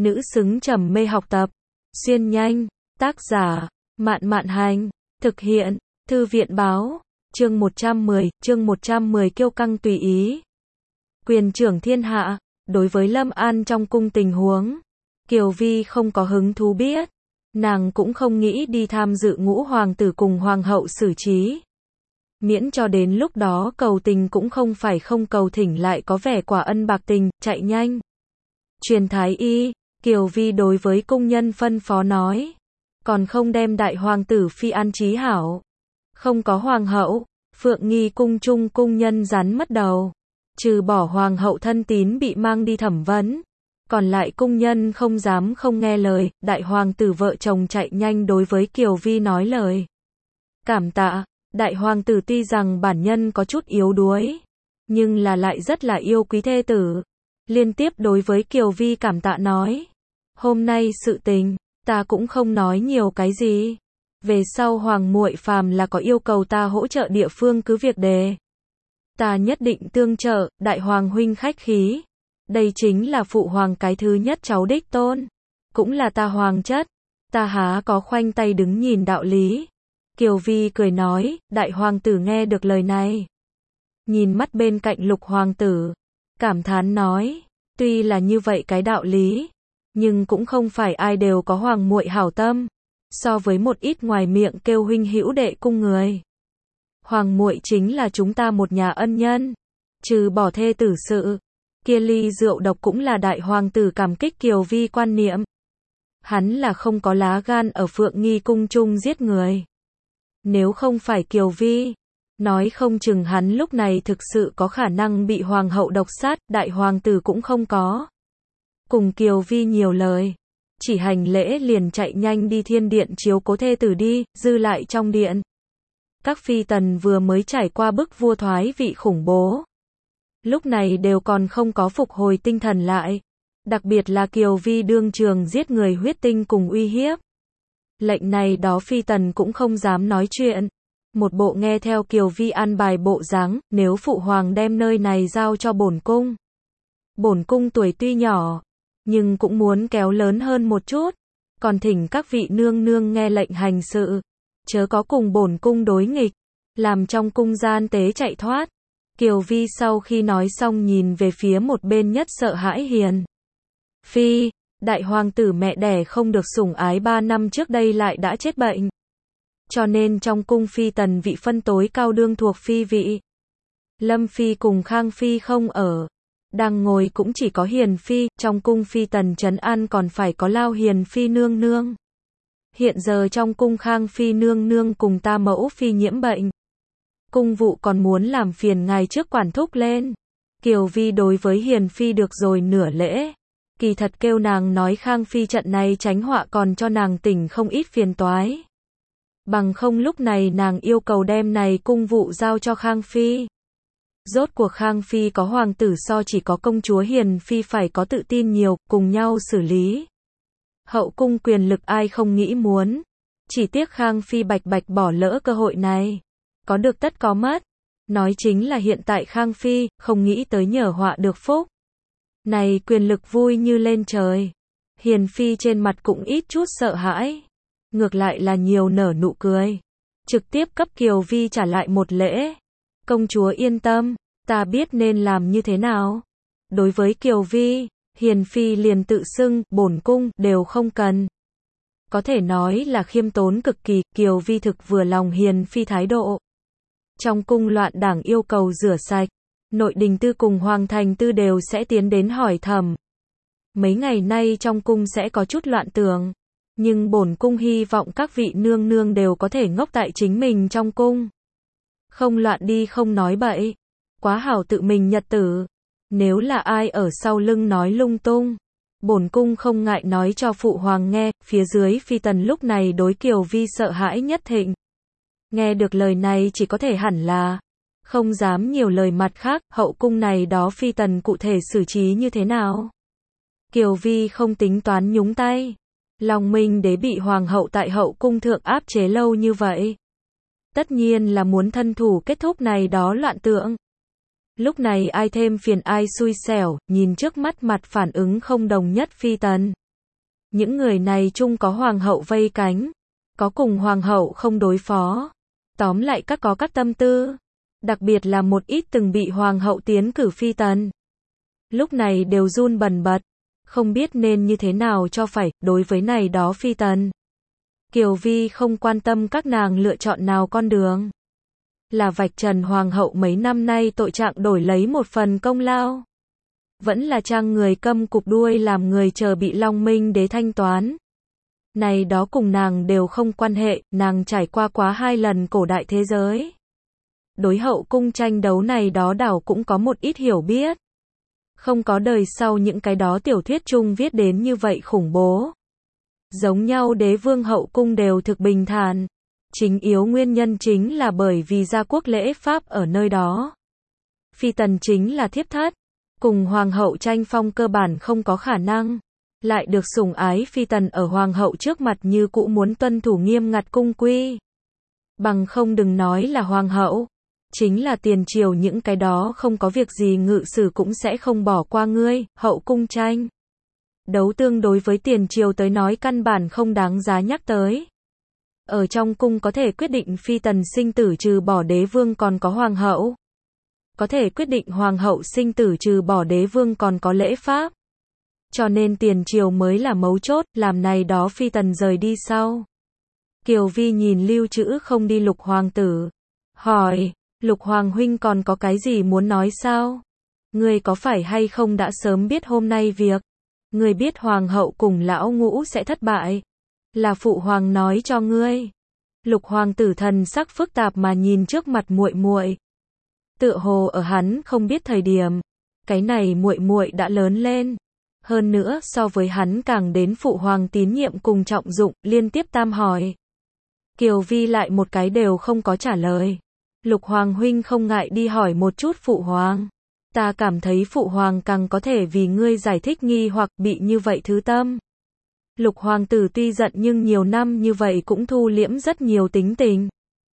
nữ xứng trầm mê học tập. Xuyên nhanh, tác giả, Mạn Mạn Hành, thực hiện, Thư viện báo, chương 110 kiêu căng tùy ý. Quyền trưởng thiên hạ, đối với Lâm An trong cung tình huống, Kiều Vi không có hứng thú biết, nàng cũng không nghĩ đi tham dự ngũ hoàng tử cùng hoàng hậu xử trí. Miễn cho đến lúc đó cầu tình cũng không phải không cầu thỉnh lại có vẻ quả ân bạc tình, chạy nhanh. Truyền thái y, Kiều Vi đối với cung nhân phân phó nói, còn không đem đại hoàng tử phi an trí hảo. Không có hoàng hậu, Phượng Nghi cung trung cung nhân rắn mất đầu. Trừ bỏ hoàng hậu thân tín bị mang đi thẩm vấn, còn lại cung nhân không dám không nghe lời. Đại hoàng tử vợ chồng chạy nhanh đối với Kiều Vi nói lời cảm tạ. Đại hoàng tử tuy rằng bản nhân có chút yếu đuối, nhưng là lại rất là yêu quý thê tử. Liên tiếp đối với Kiều Vi cảm tạ nói, hôm nay sự tình, ta cũng không nói nhiều cái gì. Về sau hoàng muội phàm là có yêu cầu ta hỗ trợ địa phương cứ việc đề. Ta nhất định tương trợ. Đại hoàng huynh khách khí. Đây chính là phụ hoàng cái thứ nhất cháu đích tôn, cũng là ta hoàng chất, ta há có khoanh tay đứng nhìn đạo lý. Kiều Vi cười nói. Đại hoàng tử nghe được lời này, nhìn mắt bên cạnh lục hoàng tử, cảm thán nói, tuy là như vậy cái đạo lý, nhưng cũng không phải ai đều có hoàng muội hảo tâm. So với một ít ngoài miệng kêu huynh hữu đệ cung người, hoàng muội chính là chúng ta một nhà ân nhân. Trừ bỏ thê tử sự, kia ly rượu độc cũng là đại hoàng tử cảm kích Kiều Vi quan niệm. Hắn là không có lá gan ở Phượng Nghi cung trung giết người. Nếu không phải Kiều Vi, nói không chừng hắn lúc này thực sự có khả năng bị hoàng hậu độc sát. Đại hoàng tử cũng không có cùng Kiều Vi nhiều lời, chỉ hành lễ liền chạy nhanh đi thiên điện chiếu cố thê tử đi. Dư lại trong điện, các phi tần vừa mới trải qua bức vua thoái vị khủng bố, lúc này đều còn không có phục hồi tinh thần lại. Đặc biệt là Kiều Vi đương trường giết người huyết tinh cùng uy hiếp. Lệnh này đó phi tần cũng không dám nói chuyện. Một bộ nghe theo Kiều Vi an bài bộ dáng. Nếu phụ hoàng đem nơi này giao cho bổn cung, bổn cung tuổi tuy nhỏ, nhưng cũng muốn kéo lớn hơn một chút. Còn thỉnh các vị nương nương nghe lệnh hành sự, chớ có cùng bổn cung đối nghịch, làm trong cung gian tế chạy thoát. Kiều Vi sau khi nói xong nhìn về phía một bên nhất sợ hãi Hiền Phi. Đại hoàng tử mẹ đẻ không được sủng ái 3 năm trước đây lại đã chết bệnh, cho nên trong cung phi tần vị phân tối cao đương thuộc phi vị. Lâm Phi cùng Khang Phi không ở, đang ngồi cũng chỉ có Hiền Phi. Trong cung phi tần trấn an còn phải có Lao Hiền Phi nương nương. Hiện giờ trong cung Khang Phi nương nương cùng ta mẫu phi nhiễm bệnh, cung vụ còn muốn làm phiền ngài trước quản thúc lên. Kiều Vi đối với Hiền Phi được rồi nửa lễ, kỳ thật kêu nàng nói Khang Phi trận này tránh họa còn cho nàng tỉnh không ít phiền toái. Bằng không lúc này nàng yêu cầu đem này cung vụ giao cho Khang Phi. Rốt cuộc Khang Phi có hoàng tử so chỉ có công chúa Hiền Phi phải có tự tin nhiều, cùng nhau xử lý. Hậu cung quyền lực ai không nghĩ muốn, chỉ tiếc Khang Phi bạch bạch bỏ lỡ cơ hội này. Có được tất có mất. Nói chính là hiện tại Khang Phi không nghĩ tới nhờ họa được phúc. Này quyền lực vui như lên trời. Hiền Phi trên mặt cũng ít chút sợ hãi, ngược lại là nhiều nở nụ cười, trực tiếp cấp Kiều Vi trả lại một lễ. Công chúa yên tâm, ta biết nên làm như thế nào. Đối với Kiều Vi, Hiền Phi liền tự xưng bổn cung đều không cần. Có thể nói là khiêm tốn cực kỳ. Kiều Vi thực vừa lòng Hiền Phi thái độ. Trong cung loạn đảng yêu cầu rửa sạch, nội đình tư cùng hoàng thành tư đều sẽ tiến đến hỏi thẩm. Mấy ngày nay trong cung sẽ có chút loạn tưởng, nhưng bổn cung hy vọng các vị nương nương đều có thể ngốc tại chính mình trong cung, không loạn đi không nói bậy, quá hảo tự mình nhật tử. Nếu là ai ở sau lưng nói lung tung, bổn cung không ngại nói cho phụ hoàng nghe. Phía dưới phi tần lúc này đối Kiều Vi sợ hãi nhất thịnh. Nghe được lời này chỉ có thể hẳn là không dám nhiều lời. Mặt khác, hậu cung này đó phi tần cụ thể xử trí như thế nào, Kiều Vi không tính toán nhúng tay. Long Minh đế bị hoàng hậu tại hậu cung thượng áp chế lâu như vậy, tất nhiên là muốn thân thủ kết thúc này đó loạn tượng. Lúc này ai thêm phiền ai xui xẻo. Nhìn trước mắt mặt phản ứng không đồng nhất phi tần, Những người này chung có hoàng hậu vây cánh, có cùng hoàng hậu không đối phó. Tóm lại các có các tâm tư, đặc biệt là một ít từng bị hoàng hậu tiến cử phi tần. Lúc này đều run bần bật, không biết nên như thế nào cho phải, đối với này đó phi tần. Kiều Vi không quan tâm các nàng lựa chọn nào con đường. Là vạch trần hoàng hậu mấy năm nay tội trạng đổi lấy một phần công lao. Vẫn là trang người câm cụp đuôi làm người chờ bị Long Minh đế thanh toán. Này đó cùng nàng đều không quan hệ, nàng trải qua quá 2 lần cổ đại thế giới. Đối hậu cung tranh đấu này đó đảo cũng có một ít hiểu biết. Không có đời sau những cái đó tiểu thuyết chung viết đến như vậy khủng bố. Giống nhau đế vương hậu cung đều thực bình thản. Chính yếu nguyên nhân chính là bởi vì gia quốc lễ pháp ở nơi đó. Phi tần chính là thiếp thất, cùng hoàng hậu tranh phong cơ bản không có khả năng. Lại được sủng ái phi tần ở hoàng hậu trước mặt như cũ muốn tuân thủ nghiêm ngặt cung quy. Bằng không đừng nói là hoàng hậu, chính là tiền triều những cái đó không có việc gì ngự sử cũng sẽ không bỏ qua ngươi. Hậu cung tranh đấu tương đối với tiền triều tới nói căn bản không đáng giá nhắc tới. Ở trong cung có thể quyết định phi tần sinh tử trừ bỏ đế vương còn có hoàng hậu. Có thể quyết định hoàng hậu sinh tử trừ bỏ đế vương còn có lễ pháp. Cho nên tiền triều mới là mấu chốt, làm này đó phi tần rời đi sau. Kiều Vi nhìn lưu trữ không đi Lục hoàng tử. Hỏi, Lục hoàng huynh còn có cái gì muốn nói sao? Ngươi có phải hay không đã sớm biết hôm nay việc? Ngươi biết hoàng hậu cùng lão ngũ sẽ thất bại. Là phụ hoàng nói cho ngươi. Lục hoàng tử thần sắc phức tạp mà nhìn trước mặt muội muội. Tựa hồ ở hắn không biết thời điểm, cái này muội muội đã lớn lên. Hơn nữa so với hắn càng đến phụ hoàng tín nhiệm cùng trọng dụng, liên tiếp tam hỏi. Kiều Vi lại một cái đều không có trả lời. Lục hoàng huynh không ngại đi hỏi một chút phụ hoàng. Ta cảm thấy phụ hoàng càng có thể vì ngươi giải thích nghi hoặc bị như vậy thứ tâm. Lục hoàng tử tuy giận nhưng nhiều năm như vậy cũng thu liễm rất nhiều tính tình.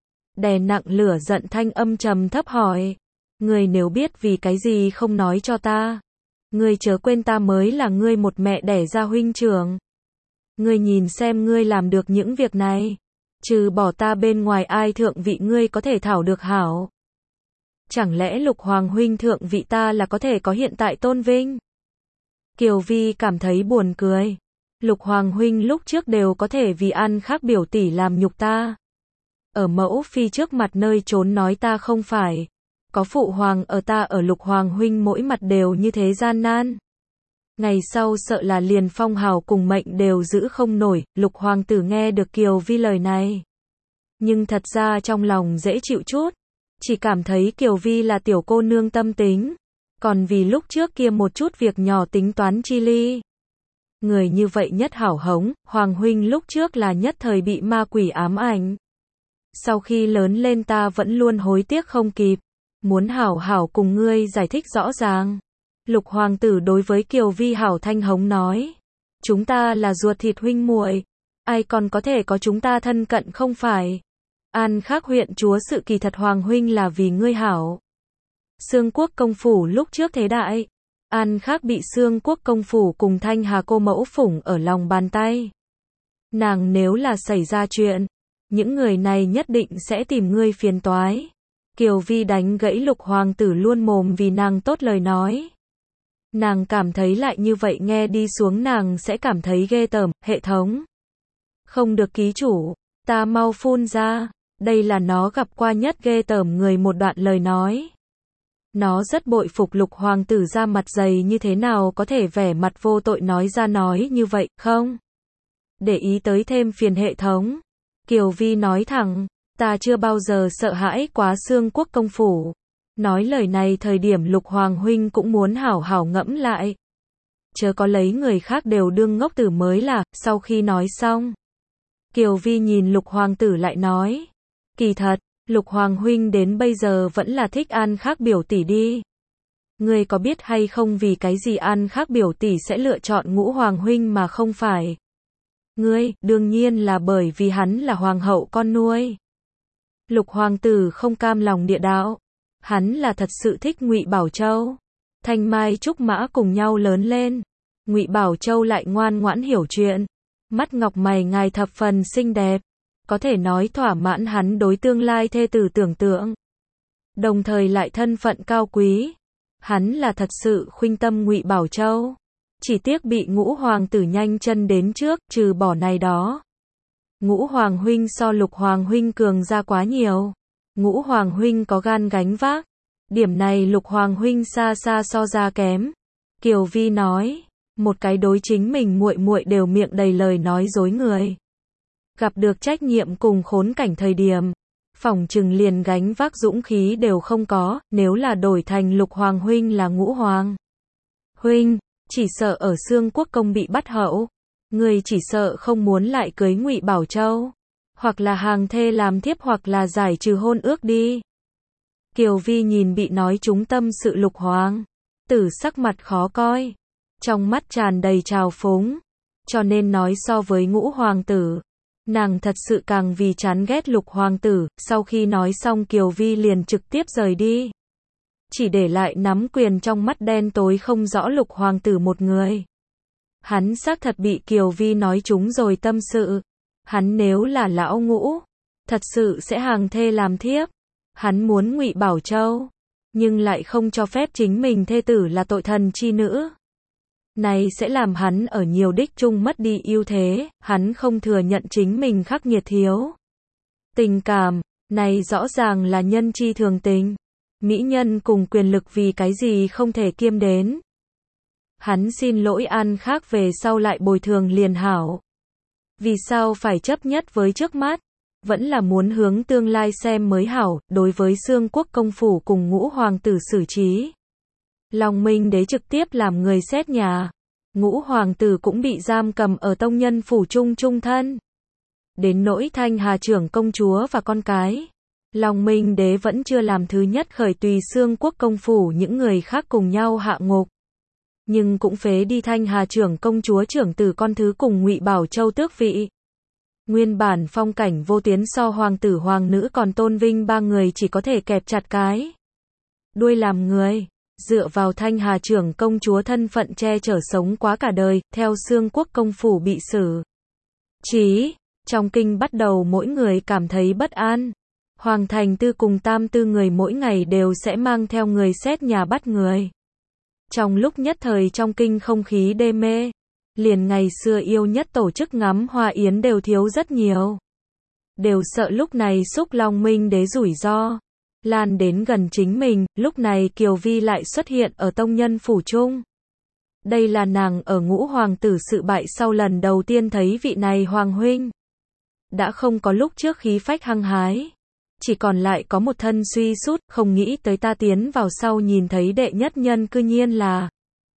Đè nặng lửa giận thanh âm trầm thấp hỏi. Ngươi nếu biết vì cái gì không nói cho ta. Ngươi chớ quên ta mới là ngươi một mẹ đẻ ra huynh trưởng. Ngươi nhìn xem ngươi làm được những việc này. Trừ bỏ ta bên ngoài ai thượng vị ngươi có thể thảo được hảo. Chẳng lẽ Lục hoàng huynh thượng vị ta là có thể có hiện tại tôn vinh? Kiều Vi cảm thấy buồn cười. Lục hoàng huynh lúc trước đều có thể vì ăn khác biểu tỷ làm nhục ta. Ở mẫu phi trước mặt nơi trốn nói ta không phải. Có phụ hoàng ở ta ở Lục hoàng huynh mỗi mặt đều như thế gian nan. Ngày sau sợ là liền phong hào cùng mệnh đều giữ không nổi. Lục hoàng tử nghe được Kiều Vi lời này. Nhưng thật ra trong lòng dễ chịu chút. Chỉ cảm thấy Kiều Vi là tiểu cô nương tâm tính. Còn vì lúc trước kia một chút việc nhỏ tính toán chi ly. Người như vậy nhất hảo hống, hoàng huynh lúc trước là nhất thời bị ma quỷ ám ảnh. Sau khi lớn lên ta vẫn luôn hối tiếc không kịp. Muốn hảo hảo cùng ngươi giải thích rõ ràng. Lục hoàng tử đối với Kiều Vi hảo thanh hống nói. Chúng ta là ruột thịt huynh muội, ai còn có thể có chúng ta thân cận không phải. An Khắc huyện chúa sự kỳ thật hoàng huynh là vì ngươi hảo. Xương quốc công phủ lúc trước thế đại. An Khắc bị Xương quốc công phủ cùng Thanh Hà cô mẫu phủng ở lòng bàn tay. Nàng nếu là xảy ra chuyện, những người này nhất định sẽ tìm ngươi phiền toái. Kiều Vi đánh gãy Lục hoàng tử luôn mồm vì nàng tốt lời nói. Nàng cảm thấy lại như vậy nghe đi xuống nàng sẽ cảm thấy ghê tởm. Hệ thống không được ký chủ, ta mau phun ra. Đây là nó gặp qua nhất ghê tởm người một đoạn lời nói. Nó rất bội phục Lục hoàng tử ra mặt dày như thế nào có thể vẻ mặt vô tội nói ra nói như vậy, không? Để ý tới thêm phiền hệ thống. Kiều Vi nói thẳng, ta chưa bao giờ sợ hãi quá Xương quốc công phủ. Nói lời này thời điểm Lục hoàng huynh cũng muốn hảo hảo ngẫm lại. Chớ có lấy người khác đều đương ngốc tử mới là. Sau khi nói xong, Kiều Vi nhìn Lục hoàng tử lại nói. Kỳ thật, Lục hoàng huynh đến bây giờ vẫn là thích An Khắc biểu tỷ đi. Ngươi có biết hay không vì cái gì An Khắc biểu tỷ sẽ lựa chọn Ngũ hoàng huynh mà không phải ngươi? Đương nhiên là bởi vì hắn là hoàng hậu con nuôi. Lục hoàng tử không cam lòng địa đạo. Hắn là thật sự thích Ngụy Bảo Châu. Thanh Mai trúc mã cùng nhau lớn lên. Ngụy Bảo Châu lại ngoan ngoãn hiểu chuyện. Mắt ngọc mày ngài thập phần xinh đẹp, có thể nói thỏa mãn hắn đối tương lai thê tử tưởng tượng. Đồng thời lại thân phận cao quý. Hắn là thật sự khuynh tâm Ngụy Bảo Châu. Chỉ tiếc bị Ngũ hoàng tử nhanh chân đến trước, trừ bỏ này đó. Ngũ hoàng huynh so Lục hoàng huynh cường ra quá nhiều. Ngũ hoàng huynh có gan gánh vác. Điểm này Lục hoàng huynh xa xa so ra kém. Kiều Vi nói, một cái đối chính mình muội muội đều miệng đầy lời nói dối người. Gặp được trách nhiệm cùng khốn cảnh thời điểm, phỏng chừng liền gánh vác dũng khí đều không có, nếu là đổi thành Lục hoàng huynh là Ngũ hoàng huynh, chỉ sợ ở Xương Quốc công bị bắt hậu, người chỉ sợ không muốn lại cưới Ngụy Bảo Châu, hoặc là hàng thê làm thiếp hoặc là giải trừ hôn ước đi. Kiều Vi nhìn bị nói trúng tâm sự Lục hoàng tử sắc mặt khó coi, trong mắt tràn đầy trào phúng, cho nên nói so với Ngũ hoàng tử, nàng thật sự càng vì chán ghét Lục hoàng tử. Sau khi nói xong Kiều Vi liền trực tiếp rời đi, chỉ để lại nắm quyền trong mắt đen tối không rõ Lục hoàng tử một người. Hắn xác thật bị Kiều Vi nói trúng rồi tâm sự. Hắn nếu là lão Ngũ, thật sự sẽ hàng thê làm thiếp. Hắn muốn Ngụy Bảo Châu, nhưng lại không cho phép chính mình thê tử là tội thần chi nữ. Này sẽ làm hắn ở nhiều đích chung mất đi ưu thế, hắn không thừa nhận chính mình khắc nghiệt thiếu tình cảm, này rõ ràng là nhân chi thường tình. Mỹ nhân cùng quyền lực vì cái gì không thể kiêm đến. Hắn xin lỗi ăn khác về sau lại bồi thường liền hảo. Vì sao phải chấp nhất với trước mắt, vẫn là muốn hướng tương lai xem mới hảo. Đối với Xương Quốc công phủ cùng Ngũ hoàng tử xử trí, Long Minh đế trực tiếp làm người xét nhà. Ngũ hoàng tử cũng bị giam cầm ở tông nhân phủ trung thân. Đến nỗi Thanh Hà trưởng công chúa và con cái, Long Minh đế vẫn chưa làm thứ nhất khởi tùy Xương Quốc công phủ những người khác cùng nhau hạ ngục. Nhưng cũng phế đi Thanh Hà trưởng công chúa trưởng tử con thứ cùng Ngụy Bảo Châu tước vị. Nguyên bản phong cảnh vô tiến so hoàng tử hoàng nữ còn tôn vinh ba người chỉ có thể kẹp chặt cái đuôi làm người. Dựa vào Thanh Hà trưởng công chúa thân phận che chở sống quá cả đời, theo Xương Quốc công phủ bị xử trí, trong kinh bắt đầu mỗi người cảm thấy bất an. Hoàng thành tư cùng tam tư người mỗi ngày đều sẽ mang theo người xét nhà bắt người. Trong lúc nhất thời trong kinh không khí đê mê, liền ngày xưa yêu nhất tổ chức ngắm hoa yến đều thiếu rất nhiều. Đều sợ lúc này xúc Long Minh đế rủi ro lan đến gần chính mình. Lúc này Kiều Vi lại xuất hiện ở tông nhân phủ trung. Đây là nàng ở Ngũ hoàng tử sự bại sau lần đầu tiên thấy vị này hoàng huynh. Đã không có lúc trước khí phách hăng hái, chỉ còn lại có một thân suy sút. Không nghĩ tới ta tiến vào sau nhìn thấy đệ nhất nhân cư nhiên là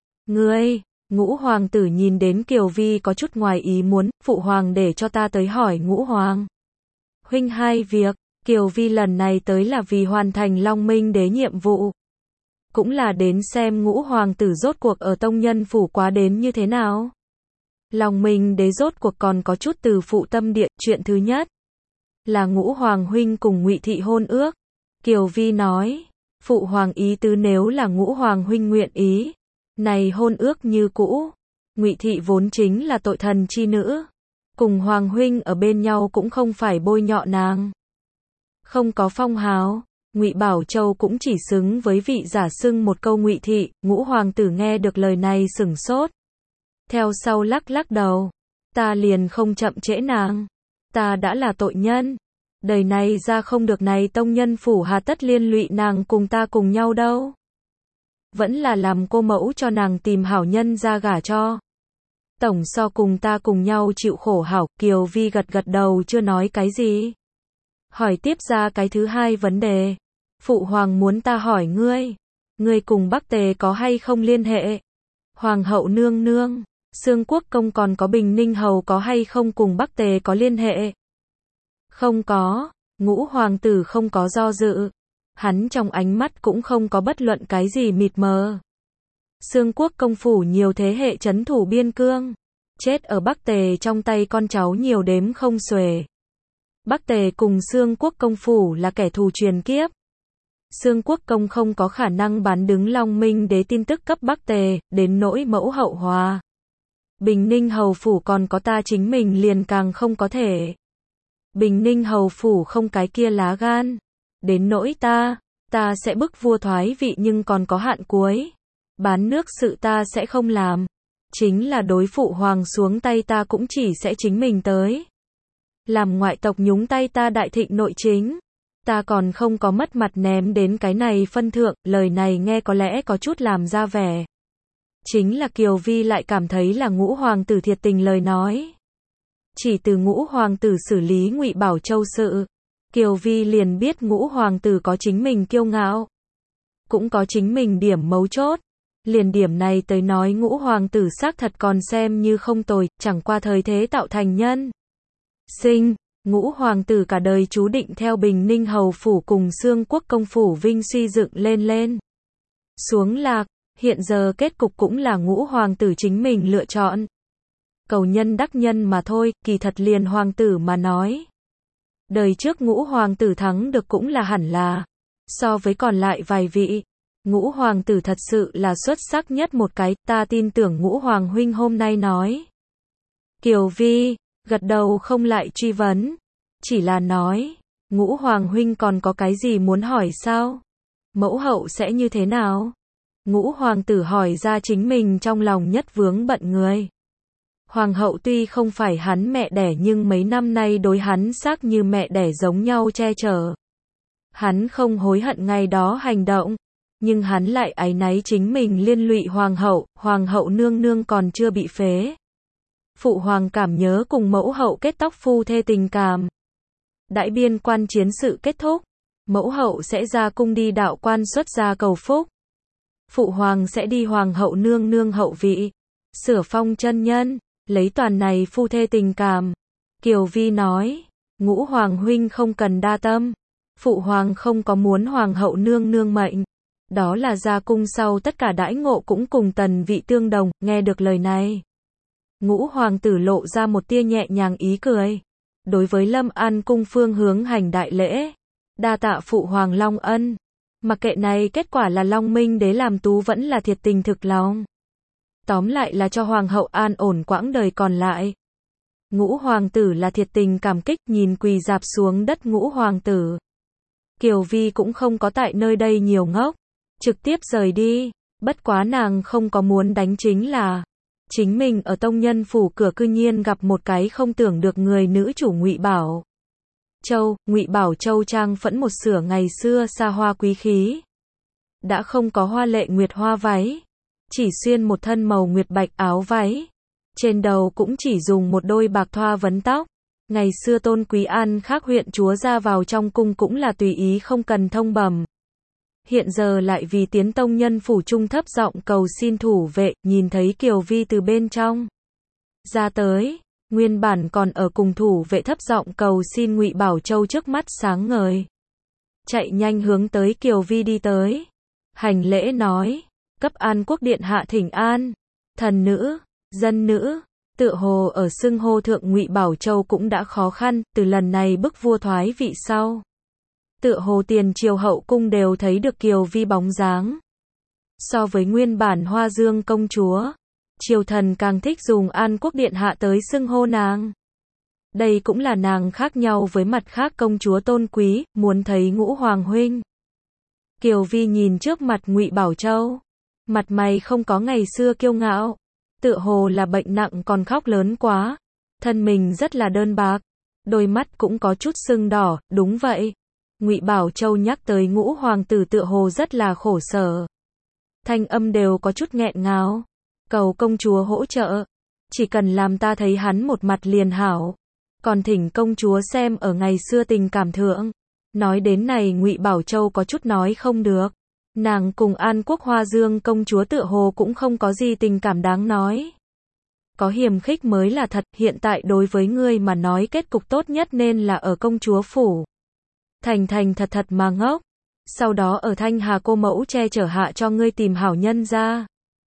ngươi. Ngũ hoàng tử nhìn đến Kiều Vi có chút ngoài ý muốn. Phụ hoàng để cho ta tới hỏi Ngũ hoàng huynh hai việc. Kiều Vi lần này tới là vì hoàn thành Long Minh đế nhiệm vụ, cũng là đến xem Ngũ hoàng tử rốt cuộc ở tông nhân phủ quá đến như thế nào. Long Minh đế rốt cuộc còn có chút từ phụ tâm địa. Chuyện thứ nhất là Ngũ hoàng huynh cùng Ngụy thị hôn ước. Kiều Vi nói, phụ hoàng ý tứ nếu là Ngũ hoàng huynh nguyện ý, này hôn ước như cũ. Ngụy thị vốn chính là tội thần chi nữ, cùng hoàng huynh ở bên nhau cũng không phải bôi nhọ nàng, không có phong hào. Ngụy Bảo Châu cũng chỉ xứng với vị giả xưng một câu Ngụy thị. Ngũ hoàng tử nghe được lời này sửng sốt, theo sau lắc lắc đầu, ta liền không chậm trễ nàng, ta đã là tội nhân, đời này ra không được này tông nhân phủ hà tất liên lụy nàng cùng ta cùng nhau đâu. Vẫn là làm cô mẫu cho nàng tìm hảo nhân ra gả cho. Tổng so cùng ta cùng nhau chịu khổ hảo. Kiều Vi gật gật đầu chưa nói cái gì. Hỏi tiếp ra cái thứ hai vấn đề. Phụ hoàng muốn ta hỏi ngươi cùng Bắc Tề có hay không liên hệ? Hoàng hậu nương nương, Xương Quốc công còn có Bình Ninh hầu có hay không cùng Bắc Tề có liên hệ? Không có. Ngũ hoàng tử không có do dự, hắn trong ánh mắt cũng không có bất luận cái gì mịt mờ. Xương Quốc công phủ nhiều thế hệ trấn thủ biên cương, chết ở Bắc Tề trong tay con cháu nhiều đếm không xuể. Bắc Tề cùng Xương Quốc công phủ là kẻ thù truyền kiếp. Xương Quốc công không có khả năng bán đứng Long Minh đế tin tức cấp Bắc Tề, đến nỗi mẫu hậu hòa Bình Ninh Hầu Phủ còn có ta chính mình liền càng không có thể. Bình Ninh Hầu Phủ không cái kia lá gan. Đến nỗi ta sẽ bức vua thoái vị nhưng còn có hạn cuối. Bán nước sự ta sẽ không làm. Chính là đối phụ hoàng xuống tay ta cũng chỉ sẽ chính mình tới. Làm ngoại tộc nhúng tay ta đại thịnh nội chính. Ta còn không có mất mặt ném đến cái này phân thượng, lời này nghe có lẽ có chút làm ra vẻ. Chính là Kiều Vi lại cảm thấy là Ngũ hoàng tử thiệt tình lời nói. Chỉ từ Ngũ hoàng tử xử lý Ngụy Bảo Châu sự, Kiều Vi liền biết Ngũ hoàng tử có chính mình kiêu ngạo, cũng có chính mình điểm mấu chốt. Liền điểm này tới nói Ngũ hoàng tử xác thật còn xem như không tồi, chẳng qua thời thế tạo thành nhân sinh. Ngũ hoàng tử cả đời chú định theo Bình Ninh Hầu Phủ cùng Xương Quốc công phủ vinh suy dựng lên xuống lạc, hiện giờ kết cục cũng là Ngũ hoàng tử chính mình lựa chọn. Cầu nhân đắc nhân mà thôi, kỳ thật liền hoàng tử mà nói. Đời trước Ngũ hoàng tử thắng được cũng là hẳn là. So với còn lại vài vị, Ngũ hoàng tử thật sự là xuất sắc nhất một cái, ta tin tưởng Ngũ hoàng huynh hôm nay nói. Kiều Vi gật đầu không lại truy vấn, chỉ là nói, Ngũ hoàng huynh còn có cái gì muốn hỏi sao? Mẫu hậu sẽ như thế nào? Ngũ hoàng tử hỏi ra chính mình trong lòng nhất vướng bận người. Hoàng hậu tuy không phải hắn mẹ đẻ nhưng mấy năm nay đối hắn xác như mẹ đẻ giống nhau che chở. Hắn không hối hận ngày đó hành động, nhưng hắn lại áy náy chính mình liên lụy hoàng hậu nương nương còn chưa bị phế. Phụ hoàng cảm nhớ cùng mẫu hậu kết tóc phu thê tình cảm. Đại biên quan chiến sự kết thúc, mẫu hậu sẽ ra cung đi đạo quan xuất gia cầu phúc. Phụ hoàng sẽ đi hoàng hậu nương nương hậu vị, sửa phong chân nhân, lấy toàn này phu thê tình cảm. Kiều Vi nói, Ngũ hoàng huynh không cần đa tâm, phụ hoàng không có muốn hoàng hậu nương nương mệnh. Đó là ra cung sau tất cả đãi ngộ cũng cùng tần vị tương đồng, nghe được lời này. Ngũ hoàng tử lộ ra một tia nhẹ nhàng ý cười. Đối với Lâm An cung phương hướng hành đại lễ. Đa tạ phụ hoàng long ân. Mặc kệ này kết quả là Long Minh đế làm tú vẫn là thiệt tình thực lòng. Tóm lại là cho hoàng hậu an ổn quãng đời còn lại. Ngũ hoàng tử là thiệt tình cảm kích nhìn quỳ dạp xuống đất Ngũ hoàng tử. Kiều Vi cũng không có tại nơi đây nhiều ngốc. Trực tiếp rời đi. Bất quá nàng không có muốn đánh chính là chính mình ở tông nhân phủ cửa cư nhiên gặp một cái không tưởng được người nữ chủ Ngụy Bảo Châu. Ngụy Bảo Châu trang phẫn một sửa ngày xưa xa hoa quý khí. Đã không có hoa lệ nguyệt hoa váy. Chỉ xuyên một thân màu nguyệt bạch áo váy. Trên đầu cũng chỉ dùng một đôi bạc thoa vấn tóc. Ngày xưa Tôn Quý An khác huyện chúa ra vào trong cung cũng là tùy ý không cần thông bẩm. Hiện giờ lại vì tiến tông nhân phủ trung thấp giọng cầu xin thủ vệ, nhìn thấy Kiều Vi từ bên trong ra tới, nguyên bản còn ở cùng thủ vệ thấp giọng cầu xin Ngụy Bảo Châu trước mắt sáng ngời. Chạy nhanh hướng tới Kiều Vi đi tới. Hành lễ nói, cấp An quốc điện hạ thỉnh an, thần nữ, dân nữ. Tựa hồ ở xưng hô thượng Ngụy Bảo Châu cũng đã khó khăn, từ lần này bức vua thoái vị sau. Tựa hồ tiền triều hậu cung đều thấy được Kiều Vi bóng dáng. So với nguyên bản Hoa Dương công chúa, triều thần càng thích dùng An quốc điện hạ tới xưng hô nàng. Đây cũng là nàng khác nhau với mặt khác công chúa tôn quý, muốn thấy Ngũ hoàng huynh. Kiều Vi nhìn trước mặt Ngụy Bảo Châu, mặt mày không có ngày xưa kiêu ngạo, tựa hồ là bệnh nặng còn khóc lớn quá, thân mình rất là đơn bạc, đôi mắt cũng có chút sưng đỏ, đúng vậy. Ngụy Bảo Châu nhắc tới Ngũ hoàng tử tựa hồ rất là khổ sở. Thanh âm đều có chút nghẹn ngào. Cầu công chúa hỗ trợ. Chỉ cần làm ta thấy hắn một mặt liền hảo. Còn thỉnh công chúa xem ở ngày xưa tình cảm thượng. Nói đến này Ngụy Bảo Châu có chút nói không được. Nàng cùng An quốc Hoa Dương công chúa tựa hồ cũng không có gì tình cảm đáng nói. Có hiềm khích mới là thật, hiện tại đối với ngươi mà nói kết cục tốt nhất nên là ở công chúa phủ. Thành thành thật thật mà ngốc. Sau đó ở Thanh Hà cô mẫu che chở hạ cho ngươi tìm hảo nhân ra.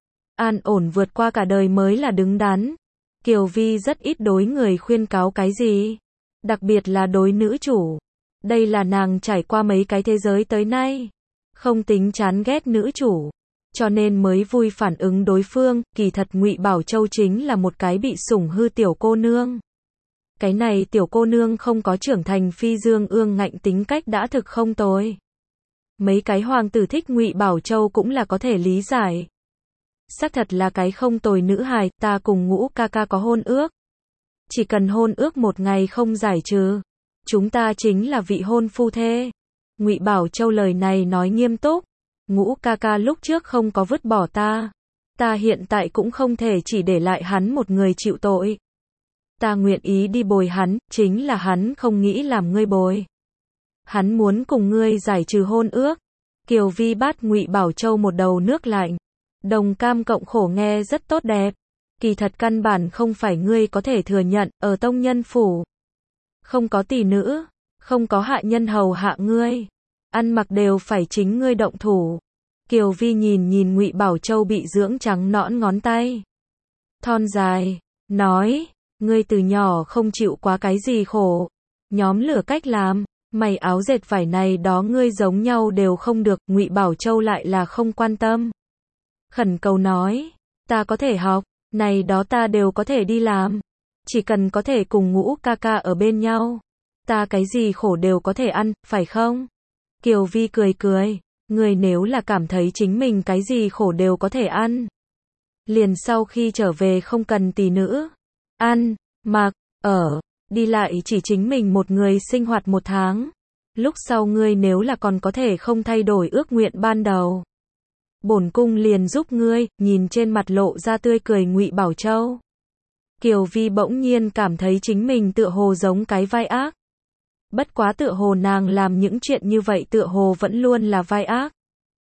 An ổn vượt qua cả đời mới là đứng đắn. Kiều Vi rất ít đối người khuyên cáo cái gì. Đặc biệt là đối nữ chủ. Đây là nàng trải qua mấy cái thế giới tới nay. Không tính chán ghét nữ chủ. cho nên mới vui phản ứng đối phương, kỳ thật Ngụy Bảo Châu chính là một cái bị sủng hư tiểu cô nương. Cái này tiểu cô nương không có trưởng thành phi dương ương ngạnh tính cách đã thực không tồi. Mấy cái hoàng tử thích Ngụy Bảo Châu cũng là có thể lý giải. Xác thật là cái không tồi nữ hài, ta cùng Ngũ ca ca có hôn ước. Chỉ cần hôn ước một ngày không giải trừ, chúng ta chính là vị hôn phu thê. Ngụy Bảo Châu lời này nói nghiêm túc. Ngũ ca ca lúc trước không có vứt bỏ ta. Ta hiện tại cũng không thể chỉ để lại hắn một người chịu tội. Ta nguyện ý đi bồi hắn, chính là hắn không nghĩ làm ngươi bồi. Hắn muốn cùng ngươi giải trừ hôn ước. Kiều Vi bát Ngụy Bảo Châu một đầu nước lạnh. Đồng cam cộng khổ nghe rất tốt đẹp. Kỳ thật căn bản không phải ngươi có thể thừa nhận, ở tông nhân phủ. Không có tỷ nữ, không có hạ nhân hầu hạ ngươi. Ăn mặc đều phải chính ngươi động thủ. Kiều Vi nhìn Ngụy Bảo Châu bị dưỡng trắng nõn ngón tay. Thon dài, nói, ngươi từ nhỏ không chịu quá cái gì khổ. Nhóm lửa cách làm, mày áo dệt vải này đó ngươi giống nhau đều không được, Ngụy Bảo Châu lại là không quan tâm. Khẩn cầu nói, ta có thể học, này đó ta đều có thể đi làm. Chỉ cần có thể cùng Ngũ ca ca ở bên nhau. Ta cái gì khổ đều có thể ăn, phải không? Kiều Vi cười cười, người nếu là cảm thấy chính mình cái gì khổ đều có thể ăn. Liền sau khi trở về không cần tỷ nữ. Ăn, mặc, ở, đi lại chỉ chính mình một người sinh hoạt một tháng. Lúc sau ngươi nếu là còn có thể không thay đổi ước nguyện ban đầu. Bổn cung liền giúp ngươi, nhìn trên mặt lộ ra tươi cười Ngụy Bảo Châu. Kiều Vi bỗng nhiên cảm thấy chính mình tựa hồ giống cái vai ác. Bất quá tựa hồ nàng làm những chuyện như vậy tựa hồ vẫn luôn là vai ác.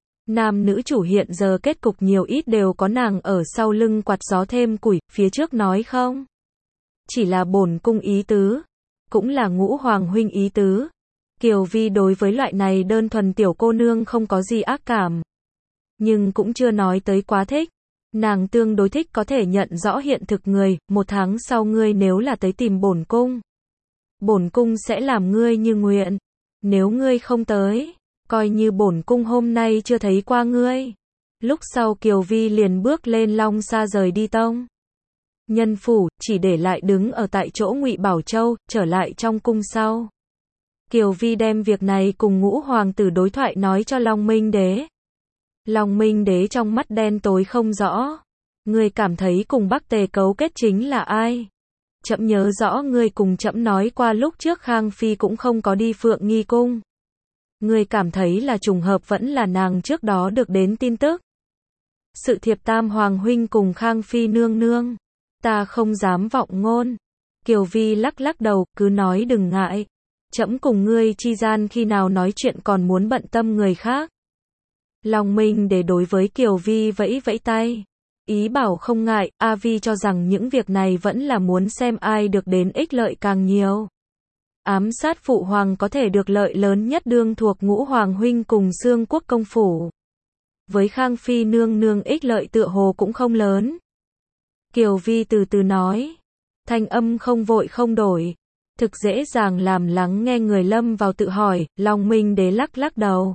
Nam nữ chủ hiện giờ kết cục nhiều ít đều có nàng ở sau lưng quạt gió thêm củi, phía trước nói không. Chỉ là bổn cung ý tứ, cũng là Ngũ hoàng huynh ý tứ. Kiều Vi đối với loại này đơn thuần tiểu cô nương không có gì ác cảm. Nhưng cũng chưa nói tới quá thích. Nàng tương đối thích có thể nhận rõ hiện thực người, một tháng sau ngươi nếu là tới tìm bổn cung. Bổn cung sẽ làm ngươi như nguyện. Nếu ngươi không tới, coi như bổn cung hôm nay chưa thấy qua ngươi. Lúc sau Kiều Vi liền bước lên long xa rời đi tông. Nhân phủ, chỉ để lại đứng ở tại chỗ Ngụy Bảo Châu, trở lại trong cung sau. Kiều Vi đem việc này cùng Ngũ hoàng tử đối thoại nói cho Long Minh Đế. Long Minh Đế trong mắt đen tối không rõ. Ngươi cảm thấy cùng Bắc Tề cấu kết chính là ai? Trẫm nhớ rõ ngươi cùng trẫm nói qua lúc trước Khang Phi cũng không có đi Phượng Nghi cung. Ngươi cảm thấy là trùng hợp vẫn là nàng trước đó được đến tin tức. Sự thiệp Tam Hoàng huynh cùng Khang Phi nương nương. Ta không dám vọng ngôn. Kiều Vi lắc lắc đầu, cứ nói đừng ngại. Trẫm cùng ngươi chi gian khi nào nói chuyện còn muốn bận tâm người khác. Long Minh để đối với Kiều Vi vẫy vẫy tay. Ý bảo không ngại, A Vi cho rằng những việc này vẫn là muốn xem ai được đến ích lợi càng nhiều. Ám sát phụ hoàng có thể được lợi lớn nhất đương thuộc Ngũ hoàng huynh cùng Xương Quốc công phủ. Với Khang Phi nương nương ích lợi tựa hồ cũng không lớn. Kiều Vi từ từ nói. Thanh âm không vội không đổi. Thực dễ dàng làm lắng nghe người lâm vào tự hỏi, Long Minh Đế lắc lắc đầu.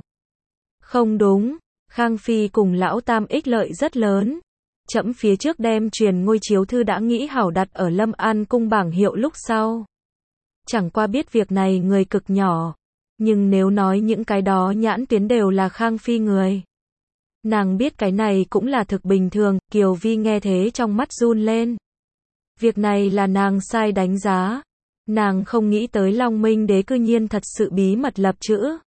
Không đúng, Khang Phi cùng lão tam ích lợi rất lớn. Trẫm phía trước đem truyền ngôi chiếu thư đã nghĩ hảo đặt ở Lâm An cung bảng hiệu lúc sau. Chẳng qua biết việc này người cực nhỏ. Nhưng nếu nói những cái đó nhãn tuyến đều là Khang Phi người. Nàng biết cái này cũng là thực bình thường, Kiều Vi nghe thế trong mắt run lên. Việc này là nàng sai đánh giá. Nàng không nghĩ tới Long Minh Đế cư nhiên thật sự bí mật lập chữ.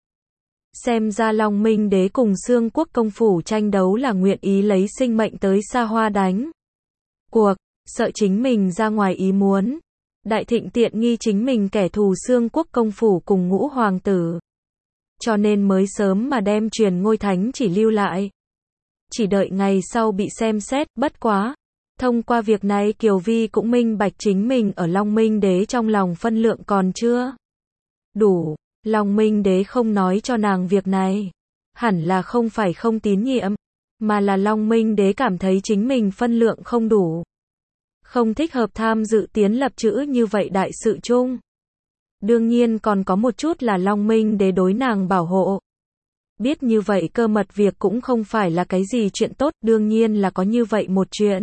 Xem ra Long Minh Đế cùng Xương Quốc công phủ tranh đấu là nguyện ý lấy sinh mệnh tới xa hoa đánh cuộc, sợ chính mình ra ngoài ý muốn. Đại thịnh tiện nghi chính mình kẻ thù Xương Quốc công phủ cùng Ngũ hoàng tử. Cho nên mới sớm mà đem truyền ngôi thánh chỉ lưu lại. Chỉ đợi ngày sau bị xem xét, bất quá. Thông qua việc này Kiều Vi cũng minh bạch chính mình ở Long Minh Đế trong lòng phân lượng còn chưa đủ. Long Minh Đế không nói cho nàng việc này. Hẳn là không phải không tín nhiệm, mà là Long Minh Đế cảm thấy chính mình phân lượng không đủ. Không thích hợp tham dự tiến lập chữ như vậy đại sự chung. Đương nhiên còn có một chút là Long Minh Đế đối nàng bảo hộ. Biết như vậy cơ mật việc cũng không phải là cái gì chuyện tốt, đương nhiên là có như vậy một chuyện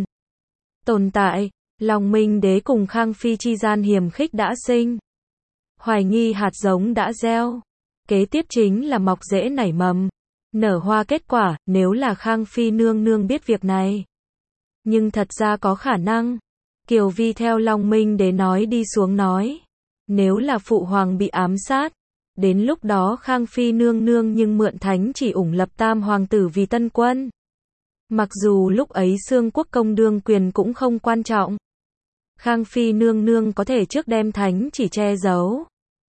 tồn tại. Long Minh Đế cùng Khang Phi chi gian hiềm khích đã sinh. Hoài nghi hạt giống đã gieo. Kế tiếp chính là mọc rễ nảy mầm, nở hoa kết quả, nếu là Khang Phi nương nương biết việc này. Nhưng thật ra có khả năng. Kiều Vi theo Long Minh Đế nói đi xuống nói. Nếu là phụ hoàng bị ám sát, đến lúc đó Khang Phi nương nương nhưng mượn thánh chỉ ủng lập tam hoàng tử vì tân quân. Mặc dù lúc ấy Xương Quốc công đương quyền cũng không quan trọng. Khang Phi nương nương có thể trước đem thánh chỉ che giấu.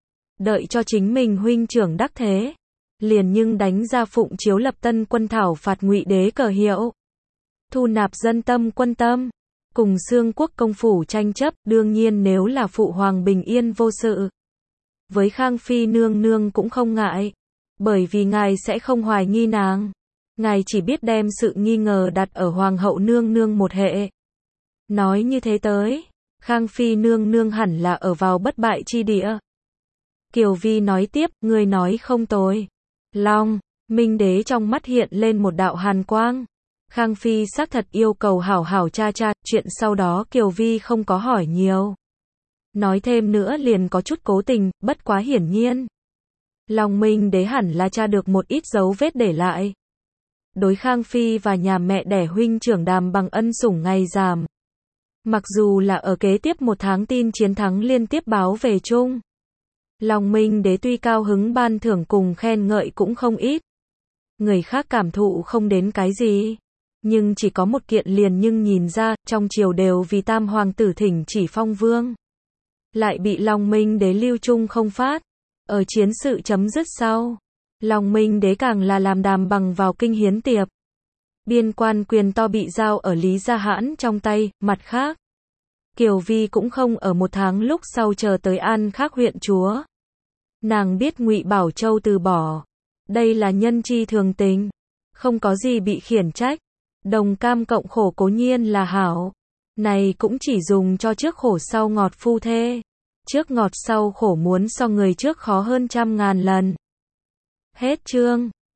Đợi cho chính mình huynh trưởng đắc thế. Liền nhưng đánh ra phụng chiếu lập tân quân thảo phạt Ngụy Đế cờ hiệu. Thu nạp dân tâm quân tâm. Cùng Xương Quốc công phủ tranh chấp, đương nhiên nếu là phụ hoàng bình yên vô sự. Với Khang Phi nương nương cũng không ngại. Bởi vì ngài sẽ không hoài nghi nàng. Ngài chỉ biết đem sự nghi ngờ đặt ở hoàng hậu nương nương một hệ. Nói như thế tới, Khang Phi nương nương hẳn là ở vào bất bại chi địa. Kiều Vi nói tiếp, ngươi nói không tồi. Long Minh Đế trong mắt hiện lên một đạo hàn quang. Khang Phi xác thật yêu cầu hảo hảo tra tra, chuyện sau đó Kiều Vi không có hỏi nhiều. Nói thêm nữa liền có chút cố tình, bất quá hiển nhiên. Long Minh Đế hẳn là tra được một ít dấu vết để lại. Đối Khang Phi và nhà mẹ đẻ huynh trưởng Đàm Bằng ân sủng ngày giảm. Mặc dù là ở kế tiếp một tháng tin chiến thắng liên tiếp báo về chung. Long Minh Đế tuy cao hứng ban thưởng cùng khen ngợi cũng không ít. Người khác cảm thụ không đến cái gì. Nhưng chỉ có một kiện liền nhưng nhìn ra, trong triều đều vì tam hoàng tử thỉnh chỉ phong vương. Lại bị Long Minh Đế lưu trung không phát. Ở chiến sự chấm dứt sau, Long Minh Đế càng là làm Đàm Bằng vào kinh hiến tiệp. Biên quan quyền to bị giao ở Lý Gia Hãn trong tay, mặt khác. Kiều Vi cũng không ở một tháng lúc sau chờ tới An Khắc huyện chúa. Nàng biết Ngụy Bảo Châu từ bỏ. Đây là nhân chi thường tình. Không có gì bị khiển trách. Đồng cam cộng khổ cố nhiên là hảo. Này cũng chỉ dùng cho trước khổ sau ngọt phu thê. Trước ngọt sau khổ muốn so người trước khó hơn trăm ngàn lần. Hết chương.